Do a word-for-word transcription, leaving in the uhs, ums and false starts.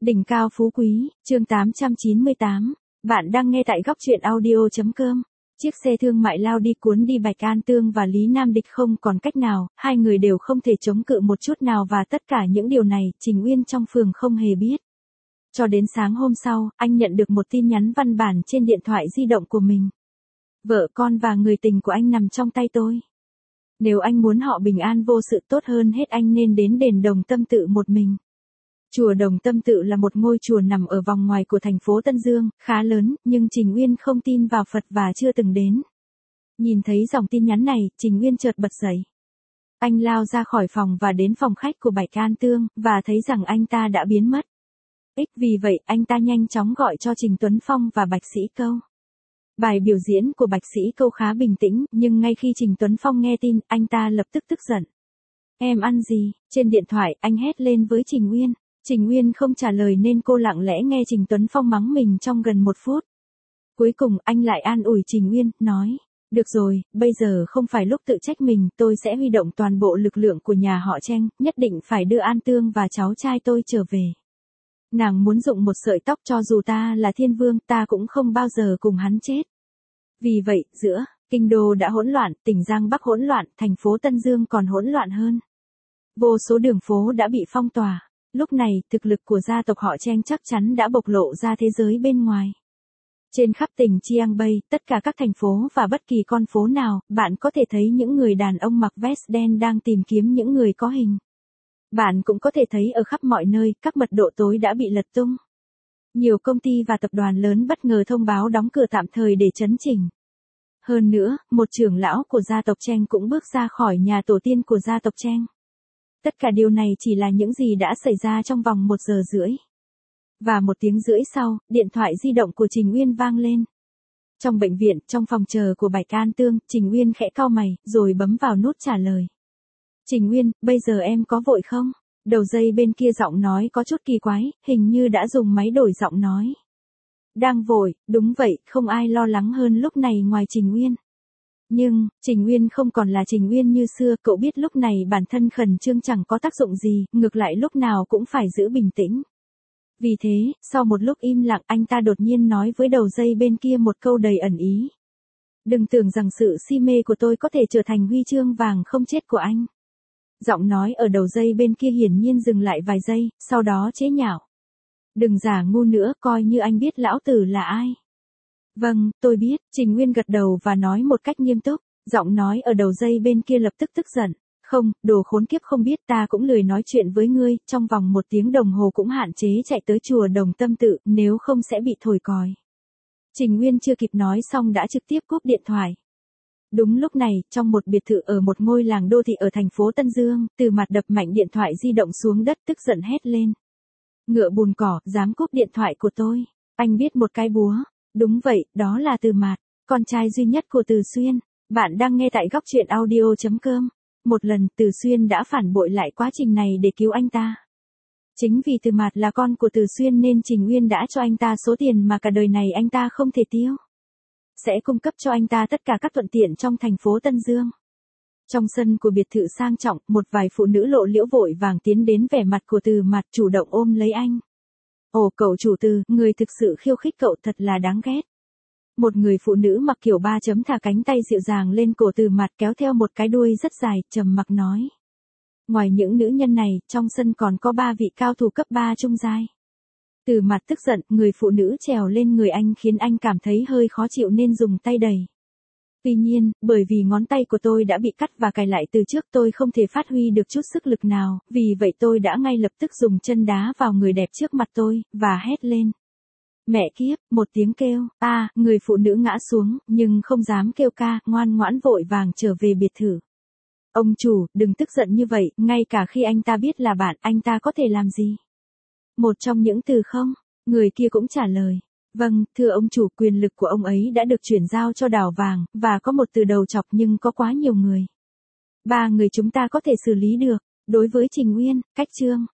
Đỉnh cao phú quý, chương tám trăm chín mươi tám. Bạn đang nghe tại góc truyện audio.com. Chiếc xe thương mại lao đi cuốn đi Bạch An Tương và Lý Nam Địch không còn cách nào, hai người đều không thể chống cự một chút nào và tất cả những điều này, Trình Uyên trong phường không hề biết. Cho đến sáng hôm sau, anh nhận được một tin nhắn văn bản trên điện thoại di động của mình. Vợ con và người tình của anh nằm trong tay tôi. Nếu anh muốn họ bình an vô sự tốt hơn hết anh nên đến đền Đồng Tâm Tự một mình. Chùa Đồng Tâm Tự là một ngôi chùa nằm ở vòng ngoài của thành phố Tân Dương, khá lớn, nhưng Trình Uyên không tin vào Phật và chưa từng đến. Nhìn thấy dòng tin nhắn này, Trình Uyên chợt bật dậy. Anh lao ra khỏi phòng và đến phòng khách của Bạch An Tương, và thấy rằng anh ta đã biến mất. Ích vì vậy, anh ta nhanh chóng gọi cho Trình Tuấn Phong và Bạch Sĩ Câu. Bài biểu diễn của Bạch Sĩ Câu khá bình tĩnh, nhưng ngay khi Trình Tuấn Phong nghe tin, anh ta lập tức tức giận. Em ăn gì? Trên điện thoại, anh hét lên với Trình Uyên. Trình Uyên không trả lời nên cô lặng lẽ nghe Trình Tuấn Phong mắng mình trong gần một phút. Cuối cùng anh lại an ủi Trình Uyên, nói, được rồi, bây giờ không phải lúc tự trách mình, tôi sẽ huy động toàn bộ lực lượng của nhà họ Trang, nhất định phải đưa An Tương và cháu trai tôi trở về. Nàng muốn dụng một sợi tóc cho dù ta là thiên vương, ta cũng không bao giờ cùng hắn chết. Vì vậy, giữa, kinh đô đã hỗn loạn, tỉnh Giang Bắc hỗn loạn, thành phố Tân Dương còn hỗn loạn hơn. Vô số đường phố đã bị phong tỏa. Lúc này, thực lực của gia tộc họ Trang chắc chắn đã bộc lộ ra thế giới bên ngoài. Trên khắp tỉnh Chiang Bay, tất cả các thành phố và bất kỳ con phố nào, bạn có thể thấy những người đàn ông mặc vest đen đang tìm kiếm những người có hình. Bạn cũng có thể thấy ở khắp mọi nơi, các mật độ tối đã bị lật tung. Nhiều công ty và tập đoàn lớn bất ngờ thông báo đóng cửa tạm thời để chấn chỉnh. Hơn nữa, một trưởng lão của gia tộc Trang cũng bước ra khỏi nhà tổ tiên của gia tộc Trang. Tất cả điều này chỉ là những gì đã xảy ra trong vòng một giờ rưỡi. Và một tiếng rưỡi sau, điện thoại di động của Trình Uyên vang lên. Trong bệnh viện, trong phòng chờ của Bạch An Tương, Trình Uyên khẽ cau mày, rồi bấm vào nút trả lời. Trình Uyên, bây giờ em có vội không? Đầu dây bên kia giọng nói có chút kỳ quái, hình như đã dùng máy đổi giọng nói. Đang vội, đúng vậy, không ai lo lắng hơn lúc này ngoài Trình Uyên. Nhưng, Trình Uyên không còn là Trình Uyên như xưa, cậu biết lúc này bản thân khẩn trương chẳng có tác dụng gì, ngược lại lúc nào cũng phải giữ bình tĩnh. Vì thế, sau một lúc im lặng anh ta đột nhiên nói với đầu dây bên kia một câu đầy ẩn ý. Đừng tưởng rằng sự si mê của tôi có thể trở thành huy chương vàng không chết của anh. Giọng nói ở đầu dây bên kia hiển nhiên dừng lại vài giây, sau đó chế nhạo. Đừng giả ngu nữa, coi như anh biết lão tử là ai. Vâng, tôi biết, Trình Uyên gật đầu và nói một cách nghiêm túc, giọng nói ở đầu dây bên kia lập tức tức giận. Không, đồ khốn kiếp không biết ta cũng lười nói chuyện với ngươi, trong vòng một tiếng đồng hồ cũng hạn chế chạy tới chùa Đồng Tâm Tự, nếu không sẽ bị thổi còi. Trình Uyên chưa kịp nói xong đã trực tiếp cúp điện thoại. Đúng lúc này, trong một biệt thự ở một ngôi làng đô thị ở thành phố Tân Dương, Từ Mạt đập mạnh điện thoại di động xuống đất tức giận hét lên. Ngựa bùn cỏ, dám cúp điện thoại của tôi. Anh biết một cái búa. Đúng vậy, đó là Từ Mạt, con trai duy nhất của Từ Xuyên. Bạn đang nghe tại góc truyện audio.com. Một lần, Từ Xuyên đã phản bội lại quá trình này để cứu anh ta. Chính vì Từ Mạt là con của Từ Xuyên nên Trình Uyên đã cho anh ta số tiền mà cả đời này anh ta không thể tiêu. Sẽ cung cấp cho anh ta tất cả các thuận tiện trong thành phố Tân Dương. Trong sân của biệt thự sang trọng, một vài phụ nữ lộ liễu vội vàng tiến đến vẻ mặt của Từ Mạt chủ động ôm lấy anh. Ồ cậu chủ Từ, người thực sự khiêu khích cậu thật là đáng ghét. Một người phụ nữ mặc kiểu ba chấm thả cánh tay dịu dàng lên cổ Từ Mạt kéo theo một cái đuôi rất dài, trầm mặc nói. Ngoài những nữ nhân này, trong sân còn có ba vị cao thủ cấp ba trung giai. Từ Mạt tức giận, người phụ nữ trèo lên người anh khiến anh cảm thấy hơi khó chịu nên dùng tay đẩy. Tuy nhiên, bởi vì ngón tay của tôi đã bị cắt và cài lại từ trước tôi không thể phát huy được chút sức lực nào, vì vậy tôi đã ngay lập tức dùng chân đá vào người đẹp trước mặt tôi, và hét lên. Mẹ kiếp, một tiếng kêu, a, à, người phụ nữ ngã xuống, nhưng không dám kêu ca, ngoan ngoãn vội vàng trở về biệt thự. Ông chủ, đừng tức giận như vậy, ngay cả khi anh ta biết là bạn, anh ta có thể làm gì? Một trong những từ không? Người kia cũng trả lời. Vâng, thưa ông chủ, quyền lực của ông ấy đã được chuyển giao cho Đào Vàng, và có một từ đầu chọc nhưng có quá nhiều người. Ba người chúng ta có thể xử lý được. Đối với Trình Uyên, cách chương,